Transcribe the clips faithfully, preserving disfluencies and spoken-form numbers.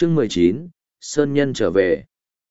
Chương mười chín, Sơn Nhân trở về.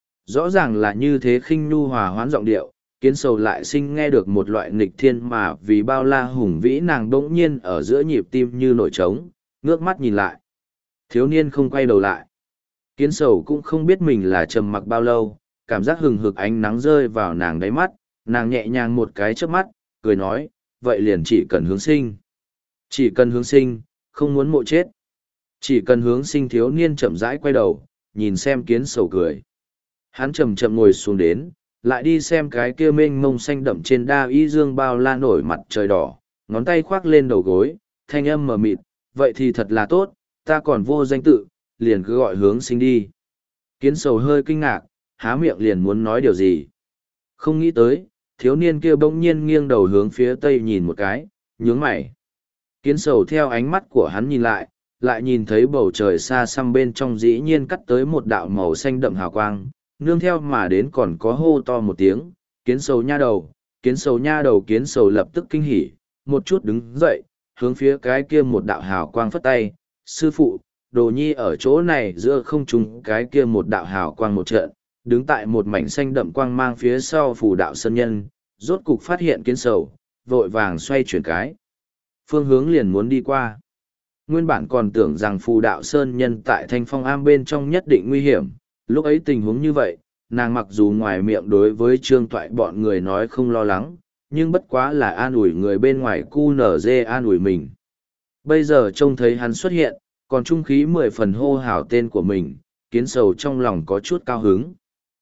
Rõ ràng là như thế khinh nhu hòa hoãn giọng điệu, Kiến Sầu lại sinh nghe được một loại nghịch thiên mà vì bao la hùng vĩ nàng bỗng nhiên ở giữa nhịp tim như nổi trống, ngước mắt nhìn lại. Thiếu niên không quay đầu lại. Kiến Sầu cũng không biết mình là trầm mặc bao lâu, cảm giác hừng hực ánh nắng rơi vào nàng đáy mắt, nàng nhẹ nhàng một cái chớp mắt, cười nói, vậy liền chỉ cần hướng sinh. Chỉ cần hướng sinh, không muốn mộ chết. Chỉ cần hướng sinh. Thiếu niên chậm rãi quay đầu, nhìn xem Kiến Sầu cười. Hắn chậm chậm ngồi xuống đến, lại đi xem cái kia mênh mông xanh đậm trên đa y dương bao la nổi mặt trời đỏ, ngón tay khoác lên đầu gối, thanh âm mờ mịt, vậy thì thật là tốt, ta còn vô danh tự, liền cứ gọi hướng sinh đi. Kiến Sầu hơi kinh ngạc, há miệng liền muốn nói điều gì. Không nghĩ tới, thiếu niên kia bỗng nhiên nghiêng đầu hướng phía tây nhìn một cái, nhướng mày. Kiến Sầu theo ánh mắt của hắn nhìn lại, lại nhìn thấy bầu trời xa xăm bên trong dĩ nhiên cắt tới một đạo màu xanh đậm hào quang, nương theo mà đến còn có hô to một tiếng, Kiến Sầu nha đầu, Kiến Sầu nha đầu. Kiến Sầu lập tức kinh hỉ, một chút đứng dậy, hướng phía cái kia một đạo hào quang phất tay, sư phụ, đồ nhi ở chỗ này. Giữa không trung cái kia một đạo hào quang một trận, đứng tại một mảnh xanh đậm quang mang phía sau phù đạo sơn nhân, rốt cục phát hiện Kiến Sầu, vội vàng xoay chuyển cái phương hướng liền muốn đi qua. Nguyên bản còn tưởng rằng phù đạo sơn nhân tại thanh phong am bên trong nhất định nguy hiểm, lúc ấy tình huống như vậy, nàng mặc dù ngoài miệng đối với trương toại bọn người nói không lo lắng, nhưng bất quá là an ủi người bên ngoài cu nở dê an ủi mình. Bây giờ trông thấy hắn xuất hiện, còn trung khí mười phần hô hào tên của mình, Kiến Sầu trong lòng có chút cao hứng.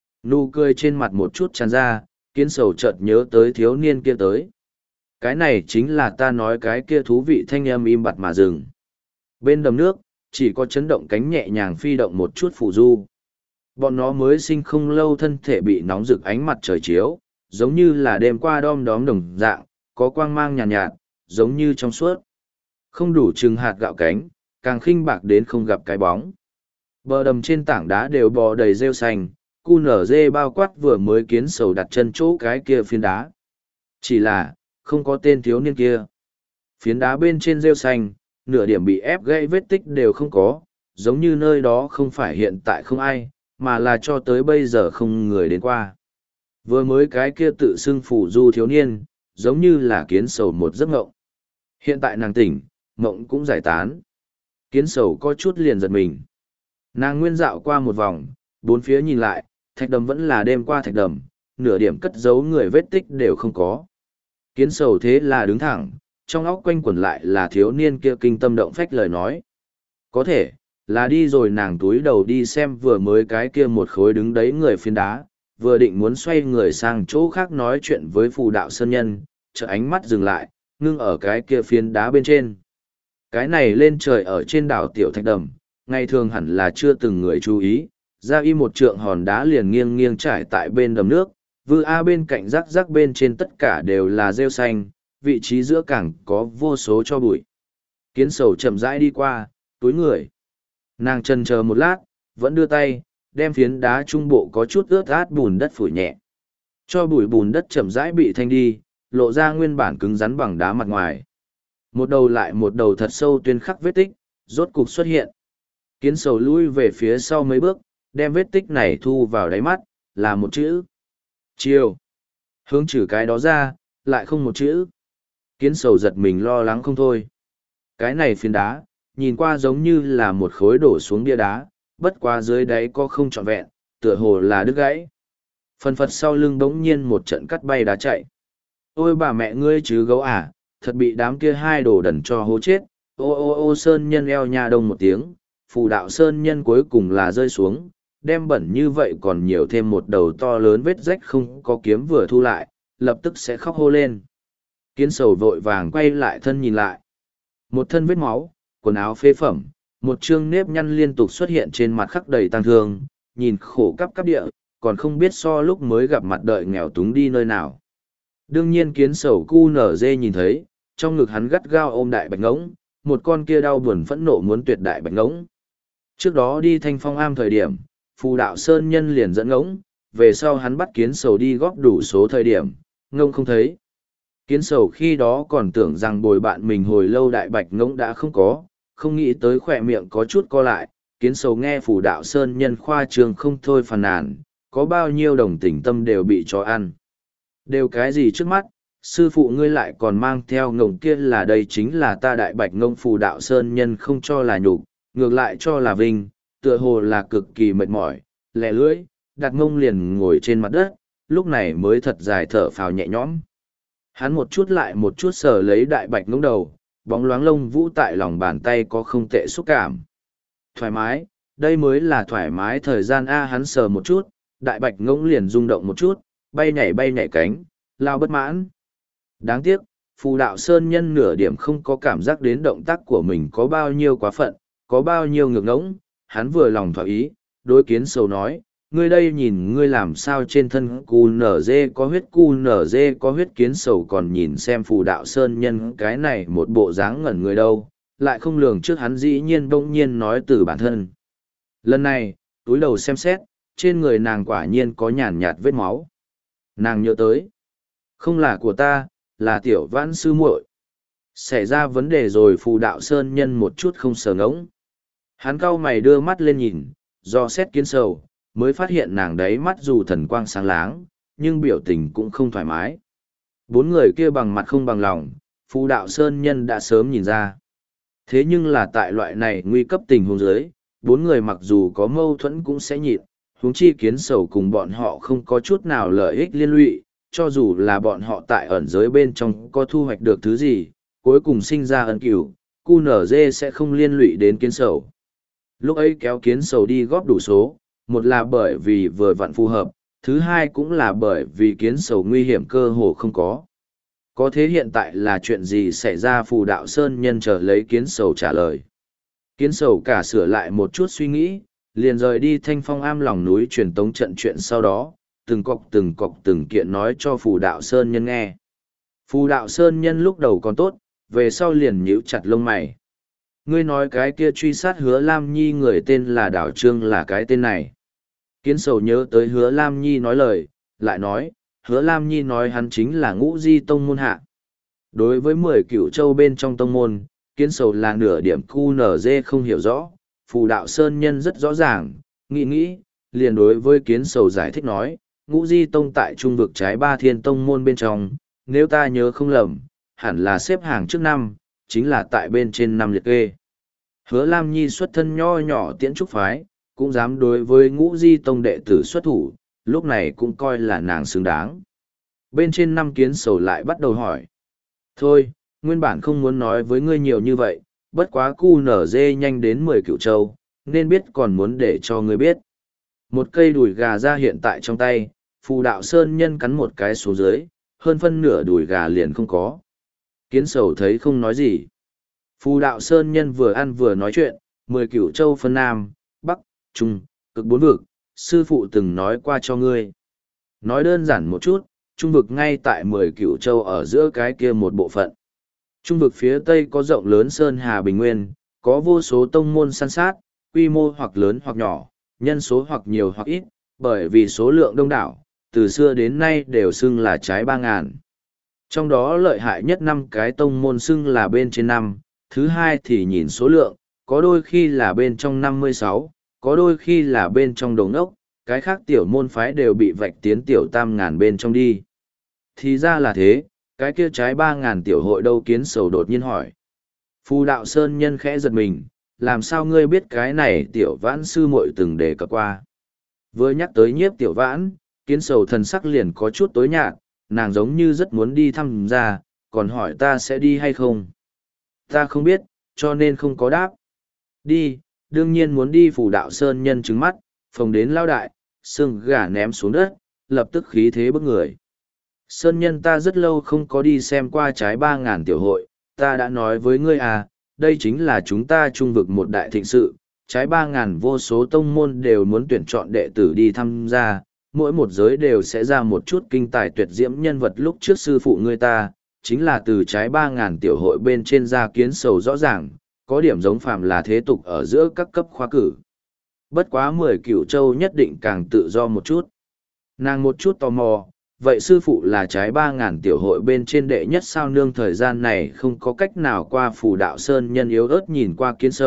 Nụ cười trên mặt một chút tràn ra, Kiến Sầu chợt nhớ tới thiếu niên kia tới. Cái này chính là ta nói cái kia thú vị thanh âm im bặt mà dừng. Bên đầm nước, chỉ có chấn động cánh nhẹ nhàng phi động một chút phù du. Bọn nó mới sinh không lâu thân thể bị nóng rực ánh mặt trời chiếu, giống như là đêm qua đom đóm đồng dạng, có quang mang nhàn nhạt, nhạt, giống như trong suốt. Không đủ chừng hạt gạo cánh, càng khinh bạc đến không gặp cái bóng. Bờ đầm trên tảng đá đều bò đầy rêu xanh, cu nở dê bao quát vừa mới Kiến Sầu đặt chân chỗ cái kia phiến đá. Chỉ là, không có tên thiếu niên kia. Phiến đá bên trên rêu xanh, nửa điểm bị ép gãy vết tích đều không có, giống như nơi đó không phải hiện tại không ai, mà là cho tới bây giờ không người đến qua. Vừa mới cái kia tự xưng phủ du thiếu niên, giống như là Kiến Sầu một giấc ngộng. Hiện tại nàng tỉnh, ngộng cũng giải tán. Kiến Sầu có chút liền giật mình. Nàng nguyên dạo qua một vòng, bốn phía nhìn lại, thạch đầm vẫn là đêm qua thạch đầm, nửa điểm cất giấu người vết tích đều không có. Kiến Sầu thế là đứng thẳng, trong óc quanh quẩn lại là thiếu niên kia kinh tâm động phách lời nói. Có thể, là đi rồi. Nàng túi đầu đi xem vừa mới cái kia một khối đứng đấy người phiến đá, vừa định muốn xoay người sang chỗ khác nói chuyện với phù đạo sơn nhân, chợ ánh mắt dừng lại, ngưng ở cái kia phiến đá bên trên. Cái này lên trời ở trên đảo Tiểu Thạch Đầm, ngày thường hẳn là chưa từng người chú ý, ra y một trượng hòn đá liền nghiêng nghiêng trải tại bên đầm nước, vư a bên cạnh rắc rắc bên trên tất cả đều là rêu xanh, vị trí giữa cảng có vô số cho bụi. Kiến Sầu chậm rãi đi qua, túi người. Nàng chần chờ một lát, vẫn đưa tay, đem phiến đá trung bộ có chút ướt át bùn đất phủi nhẹ. Cho bụi bùn đất chậm rãi bị thanh đi, lộ ra nguyên bản cứng rắn bằng đá mặt ngoài. Một đầu lại một đầu thật sâu tuyên khắc vết tích, rốt cục xuất hiện. Kiến Sầu lui về phía sau mấy bước, đem vết tích này thu vào đáy mắt, là một chữ. Chiều. Hướng trừ cái đó ra, lại không một chữ. Kiến Sầu giật mình lo lắng không thôi. Cái này phiến đá, nhìn qua giống như là một khối đổ xuống bia đá, bất quá dưới đáy có không trọn vẹn, tựa hồ là đứt gãy. Phần phật sau lưng bỗng nhiên một trận cắt bay đá chạy. Ôi bà mẹ ngươi chứ gấu à, thật bị đám kia hai đồ đần cho hố chết. Ô ô ô sơn nhân eo nha đông một tiếng, phù đạo sơn nhân cuối cùng là rơi xuống, đem bẩn như vậy còn nhiều thêm một đầu to lớn vết rách không có kiếm vừa thu lại, lập tức sẽ khóc hô lên. Kiến Sầu vội vàng quay lại thân nhìn lại. Một thân vết máu, quần áo phế phẩm, một chương nếp nhăn liên tục xuất hiện trên mặt khắc đầy tang thương, nhìn khổ cắp cắp địa, còn không biết so lúc mới gặp mặt đợi nghèo túng đi nơi nào. Đương nhiên Kiến Sầu cu nở dê nhìn thấy, trong ngực hắn gắt gao ôm đại bạch ngỗng, một con kia đau buồn phẫn nộ muốn tuyệt đại bạch ngỗng. Trước đó đi thanh phong am thời điểm, phù đạo sơn nhân liền dẫn ngỗng, về sau hắn bắt Kiến Sầu đi góp đủ số thời điểm, ngông không thấy. Kiến Sầu khi đó còn tưởng rằng bồi bạn mình hồi lâu đại bạch ngỗng đã không có, không nghĩ tới khỏe miệng có chút co lại, kiến sầu nghe phù đạo sơn nhân khoa trương không thôi phàn nàn, có bao nhiêu đồng tình tâm đều bị cho ăn. Đều cái gì trước mắt, sư phụ ngươi lại còn mang theo ngồng kia là đây chính là ta đại bạch ngông phù đạo sơn nhân không cho là nhục, ngược lại cho là vinh, tựa hồ là cực kỳ mệt mỏi, lẻ lưỡi, đặt ngông liền ngồi trên mặt đất, lúc này mới thật dài thở phào nhẹ nhõm. Hắn một chút lại một chút sờ lấy đại bạch ngông đầu, bóng loáng lông vũ tại lòng bàn tay có không tệ xúc cảm. Thoải mái, đây mới là thoải mái thời gian A hắn sờ một chút, đại bạch ngông liền rung động một chút, bay nhảy bay nhảy cánh, lao bất mãn. Đáng tiếc, phù đạo sơn nhân nửa điểm không có cảm giác đến động tác của mình có bao nhiêu quá phận, có bao nhiêu ngược ngỗng, hắn vừa lòng thỏa ý, đối kiến sầu nói, ngươi đây nhìn ngươi làm sao trên thân cu nở dê có huyết cu nở dê có huyết kiến sầu còn nhìn xem phù đạo sơn nhân cái này một bộ dáng ngẩn người đâu, lại không lường trước hắn dĩ nhiên bỗng nhiên nói từ bản thân. Lần này, túi đầu xem xét, trên người nàng quả nhiên có nhàn nhạt vết máu. Nàng nhớ tới, không là của ta, là tiểu vãn sư muội. Xảy ra vấn đề rồi phù đạo sơn nhân một chút không sờ ngỗng. Hắn cau mày đưa mắt lên nhìn, do xét kiến sầu, mới phát hiện nàng đấy mắt dù thần quang sáng láng, nhưng biểu tình cũng không thoải mái. Bốn người kia bằng mặt không bằng lòng, phù đạo sơn nhân đã sớm nhìn ra. Thế nhưng là tại loại này nguy cấp tình huống dưới, bốn người mặc dù có mâu thuẫn cũng sẽ nhịn, huống chi kiến sầu cùng bọn họ không có chút nào lợi ích liên lụy, cho dù là bọn họ tại ẩn giới bên trong có thu hoạch được thứ gì, cuối cùng sinh ra ân cửu, cu nở dê sẽ không liên lụy đến kiến sầu. Lúc ấy kéo kiến sầu đi góp đủ số, một là bởi vì vừa vặn phù hợp, thứ hai cũng là bởi vì kiến sầu nguy hiểm cơ hồ không có. Có thế hiện tại là chuyện gì xảy ra phù đạo sơn nhân chờ lấy kiến sầu trả lời. Kiến sầu cả sửa lại một chút suy nghĩ, liền rời đi thanh phong am lòng núi truyền tống trận chuyện sau đó, từng cọc từng cọc từng kiện nói cho phù đạo sơn nhân nghe. Phù đạo sơn nhân lúc đầu còn tốt, về sau liền nhíu chặt lông mày. Ngươi nói cái kia truy sát hứa Lam Nhi người tên là Đảo Trương là cái tên này. Kiến sầu nhớ tới hứa Lam Nhi nói lời, lại nói, hứa Lam Nhi nói hắn chính là ngũ di tông môn hạ. Đối với mười cửu châu bên trong tông môn, kiến sầu là nửa điểm cu nở dê không hiểu rõ, phù đạo sơn nhân rất rõ ràng, nghĩ nghĩ, liền đối với kiến sầu giải thích nói, ngũ di tông tại trung vực trái ba thiên tông môn bên trong, nếu ta nhớ không lầm, hẳn là xếp hàng trước năm, chính là tại bên trên năm liệt kê. Hứa Lam Nhi xuất thân nho nhỏ tiễn trúc phái, cũng dám đối với ngũ di tông đệ tử xuất thủ, lúc này cũng coi là nàng xứng đáng. Bên trên năm kiến sầu lại bắt đầu hỏi. Thôi, nguyên bản không muốn nói với ngươi nhiều như vậy, bất quá cu nở dê nhanh đến mười cựu châu, nên biết còn muốn để cho ngươi biết. Một cây đùi gà ra hiện tại trong tay, phù đạo sơn nhân cắn một cái xuống dưới, hơn phân nửa đùi gà liền không có. Kiến sầu thấy không nói gì. Phù đạo sơn nhân vừa ăn vừa nói chuyện, mười cửu châu phân Nam, Bắc, Trung, cực bốn vực, sư phụ từng nói qua cho ngươi. Nói đơn giản một chút, Trung vực ngay tại mười cửu châu ở giữa cái kia một bộ phận. Trung vực phía tây có rộng lớn sơn hà bình nguyên, có vô số tông môn săn sát, quy mô hoặc lớn hoặc nhỏ, nhân số hoặc nhiều hoặc ít, bởi vì số lượng đông đảo, từ xưa đến nay đều xưng là trái ba ngàn. Trong đó lợi hại nhất năm cái tông môn xưng là bên trên năm, thứ hai thì nhìn số lượng, có đôi khi là bên trong năm mươi sáu, có đôi khi là bên trong đồng ốc, cái khác tiểu môn phái đều bị vạch tiến tiểu tam ngàn bên trong đi. Thì ra là thế, cái kia trái ba ngàn tiểu hội đâu kiến sầu đột nhiên hỏi. Phù đạo sơn nhân khẽ giật mình, làm sao ngươi biết cái này tiểu vãn sư muội từng đề cập qua. Vừa nhắc tới nhiếp tiểu vãn, kiến sầu thần sắc liền có chút tối nhạt, nàng giống như rất muốn đi thăm ra, còn hỏi ta sẽ đi hay không. Ta không biết, cho nên không có đáp. Đi, đương nhiên muốn đi phù đạo sơn nhân trứng mắt, phồng đến lao đại, xương gà ném xuống đất, lập tức khí thế bức người. Sơn nhân ta rất lâu không có đi xem qua trái ba ngàn tiểu hội, ta đã nói với ngươi à, đây chính là chúng ta trung vực một đại thịnh sự, trái ba ngàn vô số tông môn đều muốn tuyển chọn đệ tử đi tham gia, mỗi một giới đều sẽ ra một chút kinh tài tuyệt diễm nhân vật lúc trước sư phụ ngươi ta, chính là từ trái ba ngàn tiểu hội bên trên ra kiến sầu rõ ràng, có điểm giống phàm là thế tục ở giữa các cấp khóa cử. Bất quá mười cửu châu nhất định càng tự do một chút. Nàng một chút tò mò, vậy sư phụ là trái ba ngàn tiểu hội bên trên đệ nhất sao nương thời gian này không có cách nào qua phù đạo sơn nhân yếu ớt nhìn qua kiến sầu,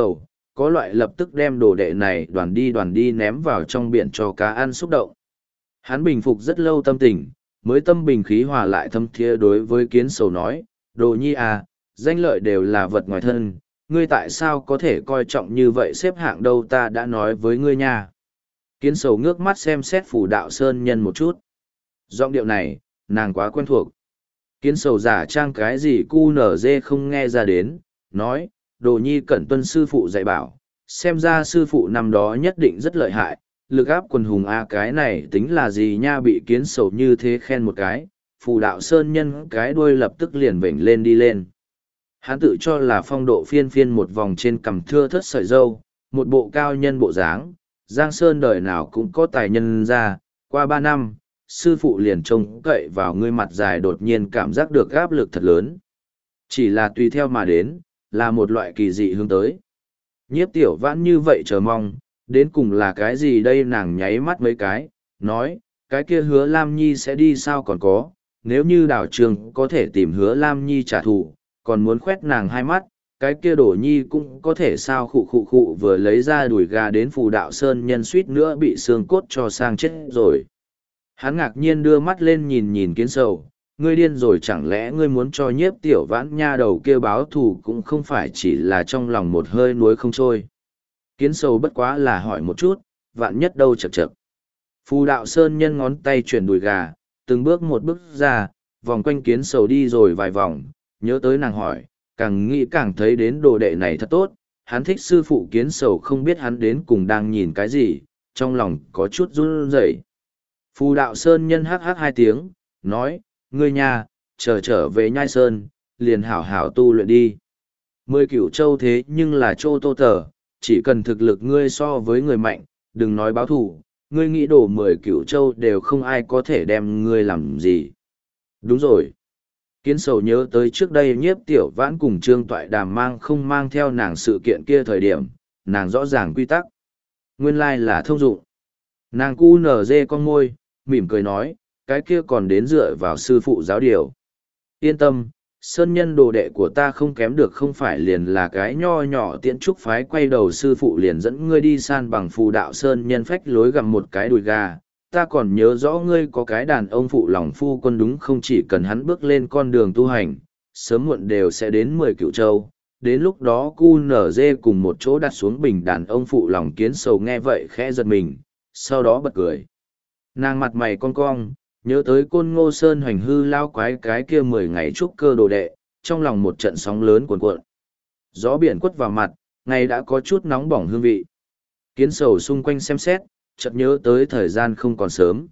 có loại lập tức đem đồ đệ này đoàn đi đoàn đi ném vào trong biển cho cá ăn xúc động. Hắn bình phục rất lâu tâm tình, mới tâm bình khí hòa lại thâm thiê đối với kiến sầu nói, đồ nhi à, danh lợi đều là vật ngoài thân, ngươi tại sao có thể coi trọng như vậy xếp hạng đâu ta đã nói với ngươi nha. Kiến sầu ngước mắt xem xét Phù Đạo Sơn Nhân một chút. Giọng điệu này, nàng quá quen thuộc. Kiến sầu giả trang cái gì cu nở dê không nghe ra đến, nói, đồ nhi cẩn tuân sư phụ dạy bảo, xem ra sư phụ năm đó nhất định rất lợi hại, lực áp quần hùng a cái này tính là gì nha bị kiến sầu như thế khen một cái, Phù Đạo Sơn Nhân cái đuôi lập tức liền vểnh lên đi lên. Hắn tự cho là phong độ phiên phiên một vòng trên cằm thưa thớt sợi dâu, một bộ cao nhân bộ dáng, Giang Sơn đời nào cũng có tài nhân ra, qua ba năm, sư phụ liền trông cậy vào ngươi mặt dài đột nhiên cảm giác được áp lực thật lớn. Chỉ là tùy theo mà đến, là một loại kỳ dị hướng tới. Nhiếp Tiểu Vãn như vậy chờ mong, đến cùng là cái gì đây nàng nháy mắt mấy cái, nói, cái kia Hứa Lam Nhi sẽ đi sao còn có, nếu như đảo trường có thể tìm Hứa Lam Nhi trả thù, còn muốn khoét nàng hai mắt, cái kia Đổ Nhi cũng có thể sao khụ khụ khụ vừa lấy ra đùi gà đến Phù Đạo Sơn Nhân suýt nữa bị xương cốt cho sang chết rồi. Hắn ngạc nhiên đưa mắt lên nhìn nhìn kiến sầu, ngươi điên rồi chẳng lẽ ngươi muốn cho Nhiếp Tiểu Vãn nha đầu kia báo thù cũng không phải chỉ là trong lòng một hơi nuối không trôi. Kiến sầu bất quá là hỏi một chút, vạn nhất đâu chật chật. Phù Đạo Sơn Nhân ngón tay chuyển đùi gà, từng bước một bước ra, vòng quanh kiến sầu đi rồi vài vòng, nhớ tới nàng hỏi, càng nghĩ càng thấy đến đồ đệ này thật tốt, hắn thích sư phụ kiến sầu không biết hắn đến cùng đang nhìn cái gì, trong lòng có chút run rẩy. Phù Đạo Sơn Nhân hắc hắc hai tiếng, nói, ngươi nhà, chờ trở về Nhai Sơn, liền hảo hảo tu luyện đi. Mười cửu châu thế nhưng là châu tô tờ, chỉ cần thực lực ngươi so với người mạnh, đừng nói báo thù, ngươi nghĩ đổ mười cửu châu đều không ai có thể đem ngươi làm gì. Đúng rồi. Kiến sầu nhớ tới trước đây Nhiếp Tiểu Vãn cùng Trương Toại Đàm mang không mang theo nàng sự kiện kia thời điểm, nàng rõ ràng quy tắc. Nguyên lai là thông dụng. Nàng cu nở dê con môi, mỉm cười nói, cái kia còn đến dựa vào sư phụ giáo điều. Yên tâm, sơn nhân đồ đệ của ta không kém được không phải liền là cái nho nhỏ tiễn trúc phái quay đầu sư phụ liền dẫn ngươi đi san bằng Phù Đạo Sơn Nhân phách lối gặm một cái đùi gà. Ta còn nhớ rõ ngươi có cái đàn ông phụ lòng phu quân đúng không chỉ cần hắn bước lên con đường tu hành, sớm muộn đều sẽ đến mười cựu châu. Đến lúc đó cu nở dê cùng một chỗ đặt xuống bình đàn ông phụ lòng kiến sầu nghe vậy khẽ giật mình, sau đó bật cười. Nàng mặt mày cong cong, nhớ tới Côn Ngô Sơn hoành hư lao quái cái kia mười ngày trúc cơ đồ đệ, trong lòng một trận sóng lớn cuồn cuộn. Gió biển quất vào mặt, ngày đã có chút nóng bỏng hương vị. Kiến sầu xung quanh xem xét, chợt nhớ tới thời gian không còn sớm.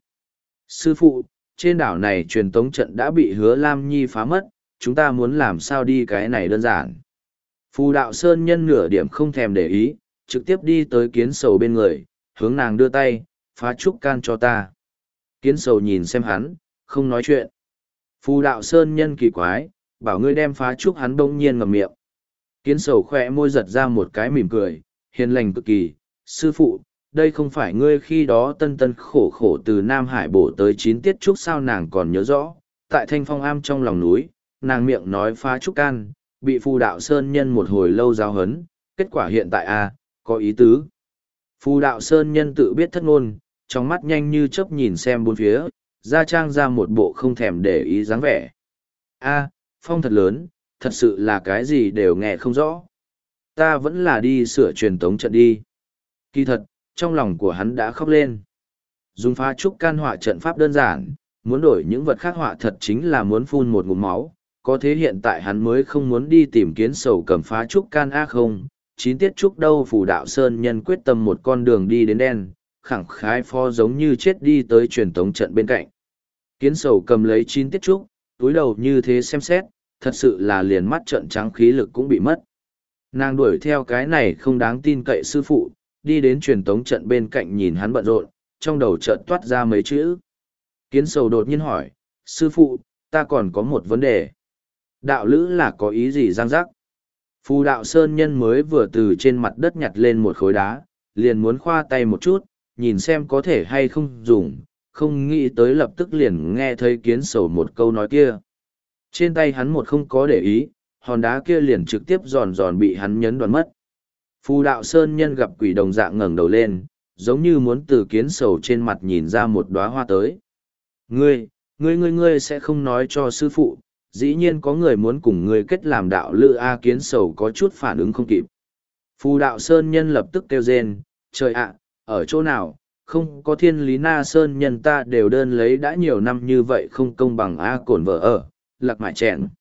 Sư phụ, trên đảo này truyền tống trận đã bị Hứa Lam Nhi phá mất, chúng ta muốn làm sao đi cái này đơn giản. Phù Đạo Sơn Nhân nửa điểm không thèm để ý, trực tiếp đi tới kiến sầu bên người, hướng nàng đưa tay, phá trúc can cho ta. Kiến sầu nhìn xem hắn, không nói chuyện. Phù Đạo Sơn Nhân kỳ quái, bảo ngươi đem phá trúc hắn đông nhiên ngậm miệng. Kiến sầu khỏe môi giật ra một cái mỉm cười, hiền lành cực kỳ, sư phụ, đây không phải ngươi khi đó tân tân khổ khổ từ Nam Hải bổ tới chín tiết trúc sao nàng còn nhớ rõ, tại Thanh Phong Am trong lòng núi, nàng miệng nói phá trúc can, bị Phù Đạo Sơn Nhân một hồi lâu giáo hấn, kết quả hiện tại a có ý tứ. Phù Đạo Sơn Nhân tự biết thất ngôn, trong mắt nhanh như chớp nhìn xem bốn phía, ra trang ra một bộ không thèm để ý dáng vẻ. A, phong thật lớn, thật sự là cái gì đều nghe không rõ. Ta vẫn là đi sửa truyền tống trận đi. Kỳ thật, trong lòng của hắn đã khóc lên. Dùng phá trúc can họa trận pháp đơn giản, muốn đổi những vật khác họa thật chính là muốn phun một ngụm máu, có thế hiện tại hắn mới không muốn đi tìm kiến sầu cầm phá trúc can a không, chín tiết trúc đâu Phù Đạo Sơn Nhân quyết tâm một con đường đi đến đen, khẳng khái pho giống như chết đi tới truyền tống trận bên cạnh. Kiến sầu cầm lấy chín tiết trúc, túi đầu như thế xem xét, thật sự là liền mắt trận trắng khí lực cũng bị mất. Nàng đuổi theo cái này không đáng tin cậy sư phụ, đi đến truyền tống trận bên cạnh nhìn hắn bận rộn, trong đầu chợt toát ra mấy chữ. Kiến sầu đột nhiên hỏi, sư phụ, ta còn có một vấn đề. Đạo lữ là có ý gì giang giác? Phù Đạo Sơn Nhân mới vừa từ trên mặt đất nhặt lên một khối đá, liền muốn khoa tay một chút, nhìn xem có thể hay không dùng, không nghĩ tới lập tức liền nghe thấy kiến sầu một câu nói kia. Trên tay hắn một không có để ý, hòn đá kia liền trực tiếp giòn giòn bị hắn nhấn đoán mất. Phù đạo sơn nhân gặp quỷ đồng dạng ngẩng đầu lên, giống như muốn từ kiến sầu trên mặt nhìn ra một đóa hoa tới. Ngươi, ngươi ngươi ngươi sẽ không nói cho sư phụ, dĩ nhiên có người muốn cùng ngươi kết làm đạo lữ. A kiến sầu có chút phản ứng không kịp. Phù đạo sơn nhân lập tức kêu rên, trời ạ, ở chỗ nào, không có thiên lý na sơn nhân ta đều đơn lấy đã nhiều năm như vậy không công bằng A cổn vợ ở, lạc mại chèn.